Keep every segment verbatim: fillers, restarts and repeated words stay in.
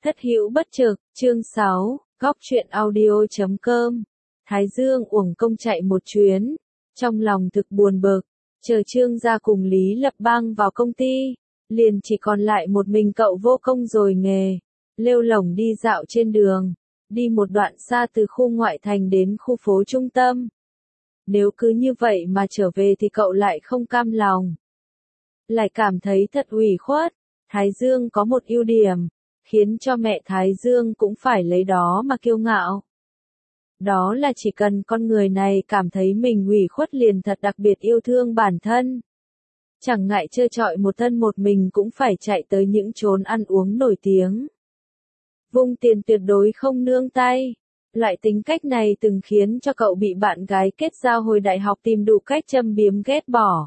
Thất hữu bất trực, chương sáu, góc truyện audio chấm com. Thái Dương uổng công chạy một chuyến, trong lòng thực buồn bực, chờ Trương gia cùng Lý Lập Bang vào công ty, liền chỉ còn lại một mình cậu vô công rồi nghề, lêu lổng đi dạo trên đường, đi một đoạn xa từ khu ngoại thành đến khu phố trung tâm. Nếu cứ như vậy mà trở về thì cậu lại không cam lòng, lại cảm thấy thật ủy khuất. Thái Dương có một ưu điểm, khiến cho mẹ Thái Dương cũng phải lấy đó mà kiêu ngạo. Đó là chỉ cần con người này cảm thấy mình ủy khuất liền thật đặc biệt yêu thương bản thân. Chẳng ngại trơ trọi một thân một mình cũng phải chạy tới những chốn ăn uống nổi tiếng. Vung tiền tuyệt đối không nương tay. Loại tính cách này từng khiến cho cậu bị bạn gái kết giao hồi đại học tìm đủ cách châm biếm ghét bỏ.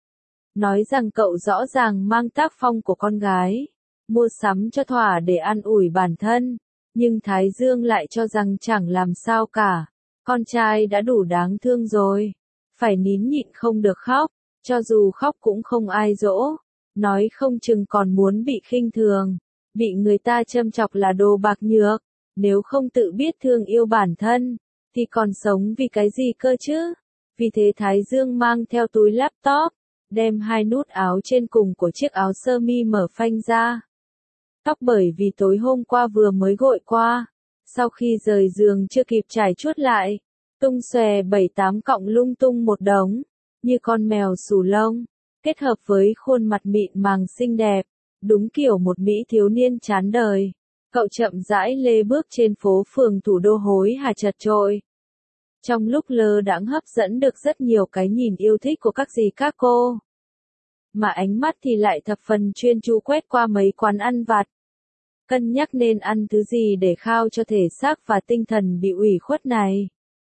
Nói rằng cậu rõ ràng mang tác phong của con gái, mua sắm cho thỏa để an ủi bản thân, nhưng Thái Dương lại cho rằng chẳng làm sao cả, con trai đã đủ đáng thương rồi, phải nín nhịn không được khóc, cho dù khóc cũng không ai dỗ, nói không chừng còn muốn bị khinh thường, bị người ta châm chọc là đồ bạc nhược, nếu không tự biết thương yêu bản thân, thì còn sống vì cái gì cơ chứ? Vì thế Thái Dương mang theo túi laptop, đem hai nút áo trên cùng của chiếc áo sơ mi mở phanh ra. Tóc bởi vì tối hôm qua vừa mới gội qua, sau khi rời giường chưa kịp trải chuốt lại, tung xòe bảy tám cọng lung tung một đống, như con mèo xù lông, kết hợp với khuôn mặt mịn màng xinh đẹp, đúng kiểu một mỹ thiếu niên chán đời. Cậu chậm rãi lê bước trên phố phường thủ đô hối hả chật chội. Trong lúc lơ đãng hấp dẫn được rất nhiều cái nhìn yêu thích của các dì các cô. Mà ánh mắt thì lại thập phần chuyên chú quét qua mấy quán ăn vặt. Cân nhắc nên ăn thứ gì để khao cho thể xác và tinh thần bị ủy khuất này.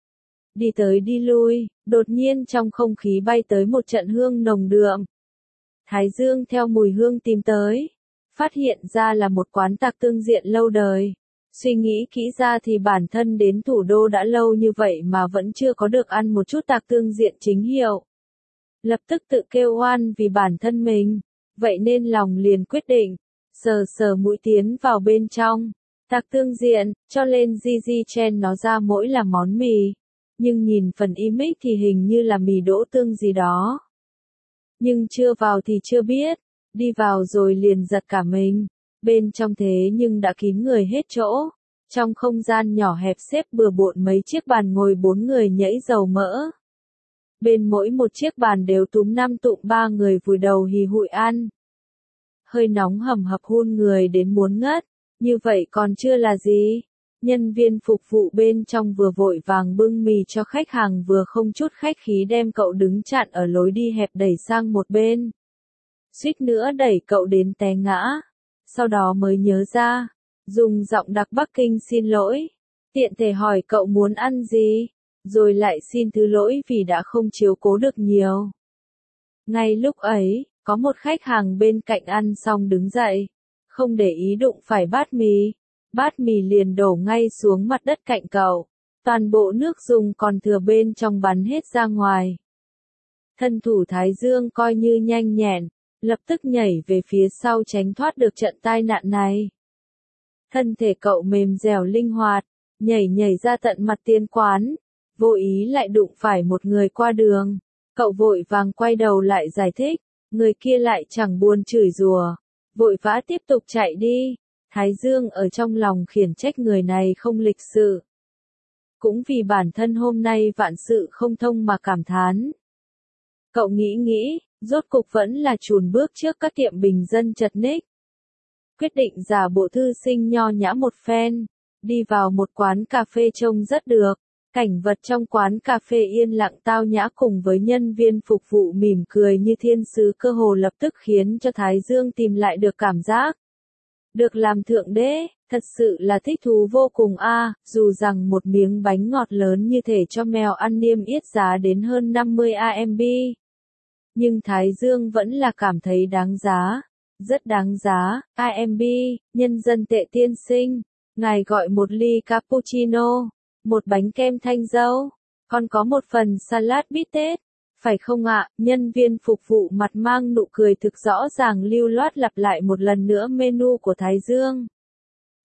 Đi tới đi lui, đột nhiên trong không khí bay tới một trận hương nồng đượm. Thái Dương theo mùi hương tìm tới, phát hiện ra là một quán tạc tương diện lâu đời. Suy nghĩ kỹ ra thì bản thân đến thủ đô đã lâu như vậy mà vẫn chưa có được ăn một chút tạc tương diện chính hiệu. Lập tức tự kêu oan vì bản thân mình, vậy nên lòng liền quyết định, sờ sờ mũi tiến vào bên trong, tạc tương diện, cho lên Gigi Chen nó ra mỗi là món mì, nhưng nhìn phần image thì hình như là mì đỗ tương gì đó. Nhưng chưa vào thì chưa biết, đi vào rồi liền giật cả mình, bên trong thế nhưng đã kín người hết chỗ, trong không gian nhỏ hẹp xếp bừa bộn mấy chiếc bàn ngồi bốn người nhẫy dầu mỡ. Bên mỗi một chiếc bàn đều túm năm tụm ba người vùi đầu hì hụi ăn. Hơi nóng hầm hập hun người đến muốn ngất, như vậy còn chưa là gì. Nhân viên phục vụ bên trong vừa vội vàng bưng mì cho khách hàng vừa không chút khách khí đem cậu đứng chặn ở lối đi hẹp đẩy sang một bên. Suýt nữa đẩy cậu đến té ngã, sau đó mới nhớ ra, dùng giọng đặc Bắc Kinh xin lỗi, tiện thể hỏi cậu muốn ăn gì, rồi lại xin thứ lỗi vì đã không chiếu cố được nhiều. Ngay lúc ấy, có một khách hàng bên cạnh ăn xong đứng dậy, không để ý đụng phải bát mì, bát mì liền đổ ngay xuống mặt đất cạnh cậu, toàn bộ nước dùng còn thừa bên trong bắn hết ra ngoài. Thân thủ Thái Dương coi như nhanh nhẹn, lập tức nhảy về phía sau tránh thoát được trận tai nạn này. Thân thể cậu mềm dẻo linh hoạt, nhảy nhảy ra tận mặt tiền quán, vô ý lại đụng phải một người qua đường. Cậu vội vàng quay đầu lại giải thích, người kia lại chẳng buồn chửi rủa, vội vã tiếp tục chạy đi. Thái Dương ở trong lòng khiển trách người này không lịch sự. Cũng vì bản thân hôm nay vạn sự không thông mà cảm thán. Cậu nghĩ nghĩ, rốt cục vẫn là chùn bước trước các tiệm bình dân chật ních. Quyết định giả bộ thư sinh nho nhã một phen, đi vào một quán cà phê trông rất được. Cảnh vật trong quán cà phê yên lặng tao nhã cùng với nhân viên phục vụ mỉm cười như thiên sứ cơ hồ lập tức khiến cho Thái Dương tìm lại được cảm giác. Được làm thượng đế, thật sự là thích thú vô cùng a, à, dù rằng một miếng bánh ngọt lớn như thể cho mèo ăn niêm yết giá đến hơn năm mươi a em bê. Nhưng Thái Dương vẫn là cảm thấy đáng giá, rất đáng giá, a em bê, nhân dân tệ tiên sinh, ngài gọi một ly cappuccino, một bánh kem thanh dâu, còn có một phần salad bít tết, phải không ạ? Nhân viên phục vụ mặt mang nụ cười thực rõ ràng lưu loát lặp lại một lần nữa menu của Thái Dương.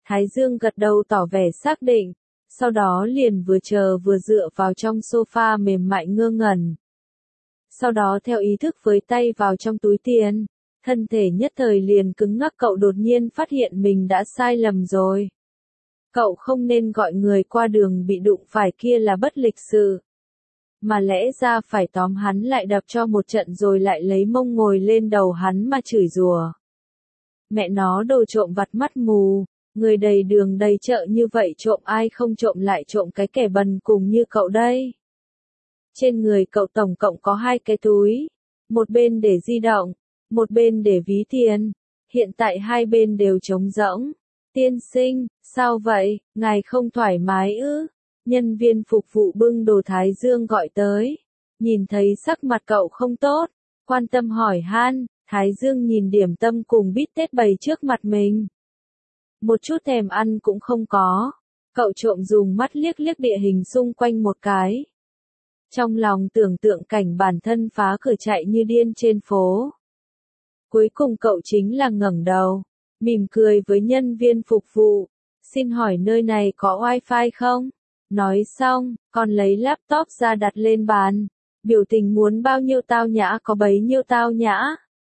Thái Dương gật đầu tỏ vẻ xác định, sau đó liền vừa chờ vừa dựa vào trong sofa mềm mại ngơ ngẩn. Sau đó theo ý thức với tay vào trong túi tiền, thân thể nhất thời liền cứng ngắc. Cậu đột nhiên phát hiện mình đã sai lầm rồi. Cậu không nên gọi người qua đường bị đụng phải kia là bất lịch sự, mà lẽ ra phải tóm hắn lại đập cho một trận rồi lại lấy mông ngồi lên đầu hắn mà chửi rủa. Mẹ nó đồ trộm vặt mắt mù, người đầy đường đầy chợ như vậy trộm ai không trộm lại trộm cái kẻ bần cùng như cậu đây. Trên người cậu tổng cộng có hai cái túi, một bên để di động, một bên để ví tiền, hiện tại hai bên đều trống rỗng. Tiên sinh, sao vậy, ngài không thoải mái ư? Nhân viên phục vụ bưng đồ Thái Dương gọi tới, nhìn thấy sắc mặt cậu không tốt, quan tâm hỏi han. Thái Dương nhìn điểm tâm cùng bít tết bày trước mặt mình, một chút thèm ăn cũng không có. Cậu trộm dùng mắt liếc liếc địa hình xung quanh một cái, trong lòng tưởng tượng cảnh bản thân phá cửa chạy như điên trên phố. Cuối cùng cậu chính là ngẩng đầu, mỉm cười với nhân viên phục vụ, xin hỏi nơi này có wifi không? Nói xong, còn lấy laptop ra đặt lên bàn, biểu tình muốn bao nhiêu tao nhã có bấy nhiêu tao nhã.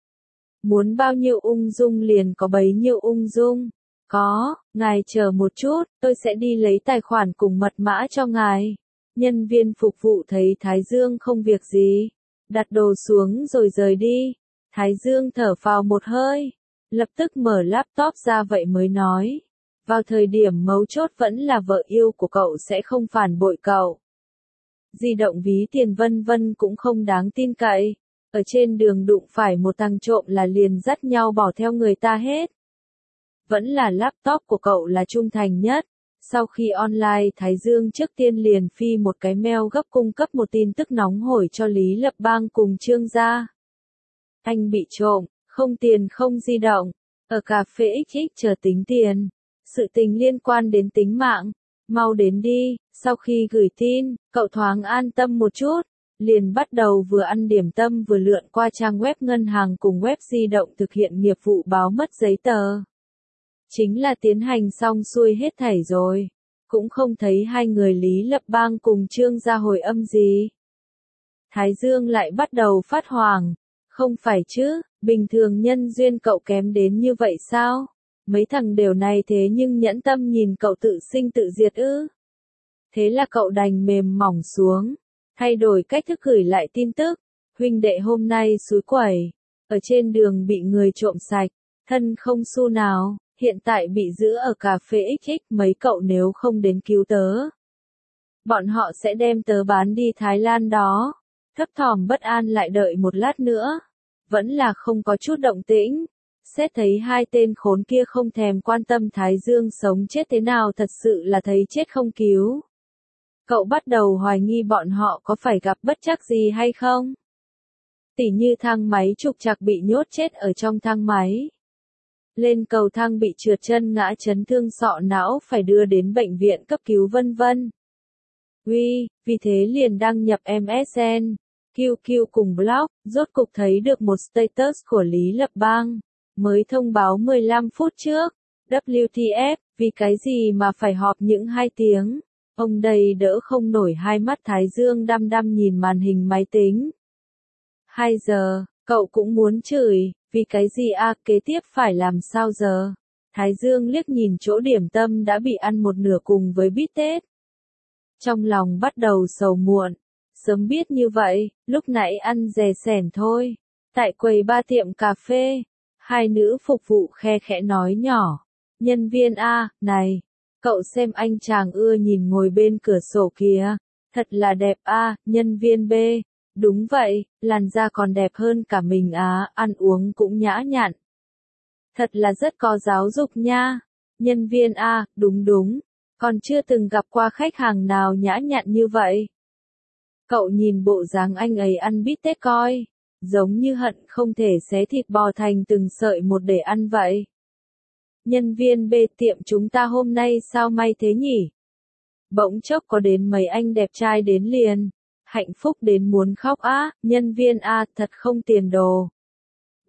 Muốn bao nhiêu ung dung liền có bấy nhiêu ung dung. Có, ngài chờ một chút, tôi sẽ đi lấy tài khoản cùng mật mã cho ngài. Nhân viên phục vụ thấy Thái Dương không việc gì, đặt đồ xuống rồi rời đi. Thái Dương thở phào một hơi, lập tức mở laptop ra vậy mới nói. Vào thời điểm mấu chốt vẫn là vợ yêu của cậu sẽ không phản bội cậu. Di động ví tiền vân vân cũng không đáng tin cậy. Ở trên đường đụng phải một thằng trộm là liền dắt nhau bỏ theo người ta hết. Vẫn là laptop của cậu là trung thành nhất. Sau khi online Thái Dương trước tiên liền phi một cái mail gấp cung cấp một tin tức nóng hổi cho Lý Lập Bang cùng Trương gia. Anh bị trộm, không tiền không di động, ở cà phê ích ích chờ tính tiền. Sự tình liên quan đến tính mạng, mau đến đi. Sau khi gửi tin, cậu thoáng an tâm một chút, liền bắt đầu vừa ăn điểm tâm vừa lượn qua trang web ngân hàng cùng web di động thực hiện nghiệp vụ báo mất giấy tờ. Chính là tiến hành xong xuôi hết thảy rồi, cũng không thấy hai người Lý Lập Bang cùng Trương gia hồi âm gì. Thái Dương lại bắt đầu phát hoảng, không phải chứ, bình thường nhân duyên cậu kém đến như vậy sao? Mấy thằng đều này thế nhưng nhẫn tâm nhìn cậu tự sinh tự diệt ư? Thế là cậu đành mềm mỏng xuống, thay đổi cách thức gửi lại tin tức. Huynh đệ hôm nay xúi quẩy, ở trên đường bị người trộm sạch, thân không xu nào, hiện tại bị giữ ở cà phê ích ích. Mấy cậu nếu không đến cứu tớ, bọn họ sẽ đem tớ bán đi Thái Lan đó. Thấp thỏm bất an lại đợi một lát nữa, vẫn là không có chút động tĩnh. Xét thấy hai tên khốn kia không thèm quan tâm Thái Dương sống chết thế nào, thật sự là thấy chết không cứu. Cậu bắt đầu hoài nghi bọn họ có phải gặp bất trắc gì hay không? Tỉ như thang máy trục trặc bị nhốt chết ở trong thang máy. Lên cầu thang bị trượt chân ngã chấn thương sọ não phải đưa đến bệnh viện cấp cứu vân vân. Uy, vì thế liền đăng nhập em ét en, quy quy cùng blog, rốt cục thấy được một status của Lý Lập Bang, mới thông báo mười lăm phút trước. vê kép tê ép, vì cái gì mà phải họp những hai tiếng? Ông đây đỡ không nổi, hai mắt Thái Dương đăm đăm nhìn màn hình máy tính. Hai giờ, cậu cũng muốn chửi, vì cái gì a, kế tiếp phải làm sao giờ? Thái Dương liếc nhìn chỗ điểm tâm đã bị ăn một nửa cùng với bít tết. Trong lòng bắt đầu sầu muộn, sớm biết như vậy, lúc nãy ăn dè sẻn thôi. Tại quầy ba tiệm cà phê, hai nữ phục vụ khe khẽ nói nhỏ. Nhân viên A, này, cậu xem anh chàng ưa nhìn ngồi bên cửa sổ kìa, thật là đẹp a. Nhân viên B, đúng vậy, làn da còn đẹp hơn cả mình á, ăn uống cũng nhã nhặn. Thật là rất có giáo dục nha. Nhân viên A, đúng đúng, còn chưa từng gặp qua khách hàng nào nhã nhặn như vậy. Cậu nhìn bộ dáng anh ấy ăn bít tết coi, giống như hận không thể xé thịt bò thành từng sợi một để ăn vậy. Nhân viên B, tiệm chúng ta hôm nay sao may thế nhỉ? Bỗng chốc có đến mấy anh đẹp trai đến liền, hạnh phúc đến muốn khóc á. Nhân viên A, thật không tiền đồ.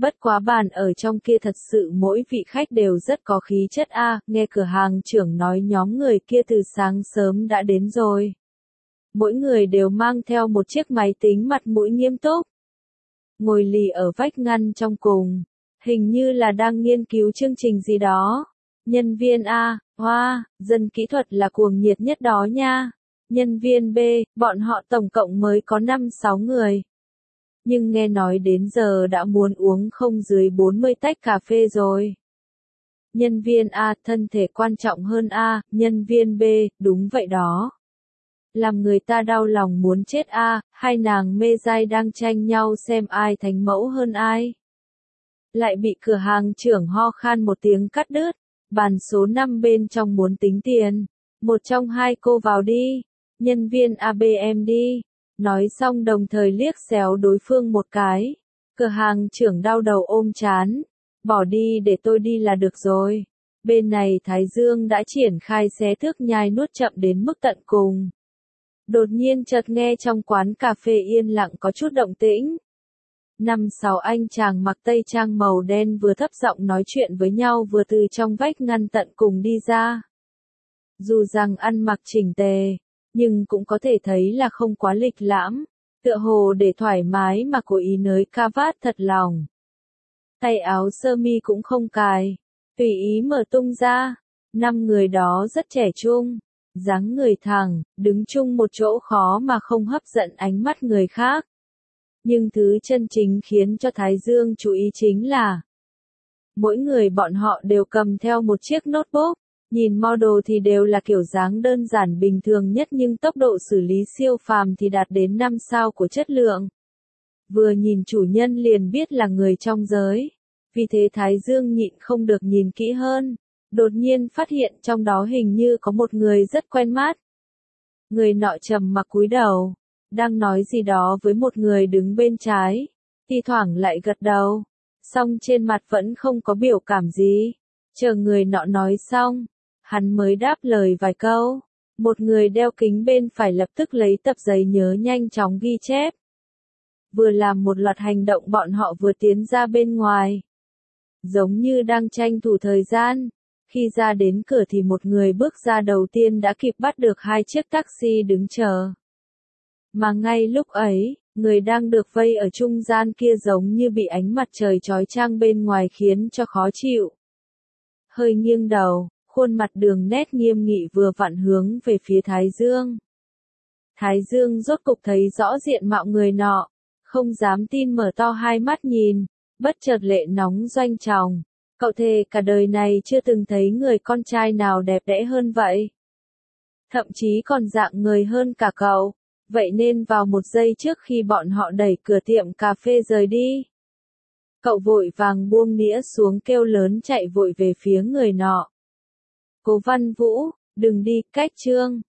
Bất quá bàn ở trong kia thật sự mỗi vị khách đều rất có khí chất a, nghe cửa hàng trưởng nói nhóm người kia từ sáng sớm đã đến rồi. Mỗi người đều mang theo một chiếc máy tính, mặt mũi nghiêm túc. Ngồi lì ở vách ngăn trong cùng, hình như là đang nghiên cứu chương trình gì đó. Nhân viên A, hoa, dân kỹ thuật là cuồng nhiệt nhất đó nha. Nhân viên B, bọn họ tổng cộng mới có năm sáu người. Nhưng nghe nói đến giờ đã muốn uống không dưới bốn mươi tách cà phê rồi. Nhân viên A, thân thể quan trọng hơn A, nhân viên B, đúng vậy đó. Làm người ta đau lòng muốn chết A, hai nàng mê dai đang tranh nhau xem ai thánh mẫu hơn ai. Lại bị cửa hàng trưởng ho khan một tiếng cắt đứt. Bàn số năm bên trong muốn tính tiền. Một trong hai cô vào đi. Nhân viên a bê em đi. Nói xong đồng thời liếc xéo đối phương một cái. Cửa hàng trưởng đau đầu ôm chán. Bỏ đi để tôi đi là được rồi. Bên này Thái Dương đã triển khai xé thước nhai nuốt chậm đến mức tận cùng. Đột nhiên chợt nghe trong quán cà phê yên lặng có chút động tĩnh. Năm sáu anh chàng mặc tây trang màu đen vừa thấp giọng nói chuyện với nhau vừa từ trong vách ngăn tận cùng đi ra. Dù rằng ăn mặc chỉnh tề, nhưng cũng có thể thấy là không quá lịch lãm, tựa hồ để thoải mái mà cố ý nới ca vát thật lòng. Tay áo sơ mi cũng không cài, tùy ý mở tung ra. Năm người đó rất trẻ trung, dáng người thẳng, đứng chung một chỗ khó mà không hấp dẫn ánh mắt người khác. Nhưng thứ chân chính khiến cho Thái Dương chú ý chính là mỗi người bọn họ đều cầm theo một chiếc notebook, nhìn model thì đều là kiểu dáng đơn giản bình thường nhất nhưng tốc độ xử lý siêu phàm thì đạt đến năm sao của chất lượng. Vừa nhìn chủ nhân liền biết là người trong giới, vì thế Thái Dương nhịn không được nhìn kỹ hơn, đột nhiên phát hiện trong đó hình như có một người rất quen mắt. Người nọ trầm mặc cúi đầu, đang nói gì đó với một người đứng bên trái, thi thoảng lại gật đầu, song trên mặt vẫn không có biểu cảm gì. Chờ người nọ nói xong, hắn mới đáp lời vài câu. Một người đeo kính bên phải lập tức lấy tập giấy nhớ nhanh chóng ghi chép. Vừa làm một loạt hành động bọn họ vừa tiến ra bên ngoài. Giống như đang tranh thủ thời gian. Khi ra đến cửa thì một người bước ra đầu tiên đã kịp bắt được hai chiếc taxi đứng chờ. Mà ngay lúc ấy, người đang được vây ở trung gian kia giống như bị ánh mặt trời chói chang bên ngoài khiến cho khó chịu. Hơi nghiêng đầu, khuôn mặt đường nét nghiêm nghị vừa vặn hướng về phía Thái Dương. Thái Dương rốt cục thấy rõ diện mạo người nọ, không dám tin mở to hai mắt nhìn, bất chợt lệ nóng doanh tròng. Cậu thề cả đời này chưa từng thấy người con trai nào đẹp đẽ hơn vậy. Thậm chí còn dạng người hơn cả cậu. Vậy nên vào một giây trước khi bọn họ đẩy cửa tiệm cà phê rời đi, cậu vội vàng buông nĩa xuống kêu lớn chạy vội về phía người nọ. Cố Văn Vũ, đừng đi, cách Trương.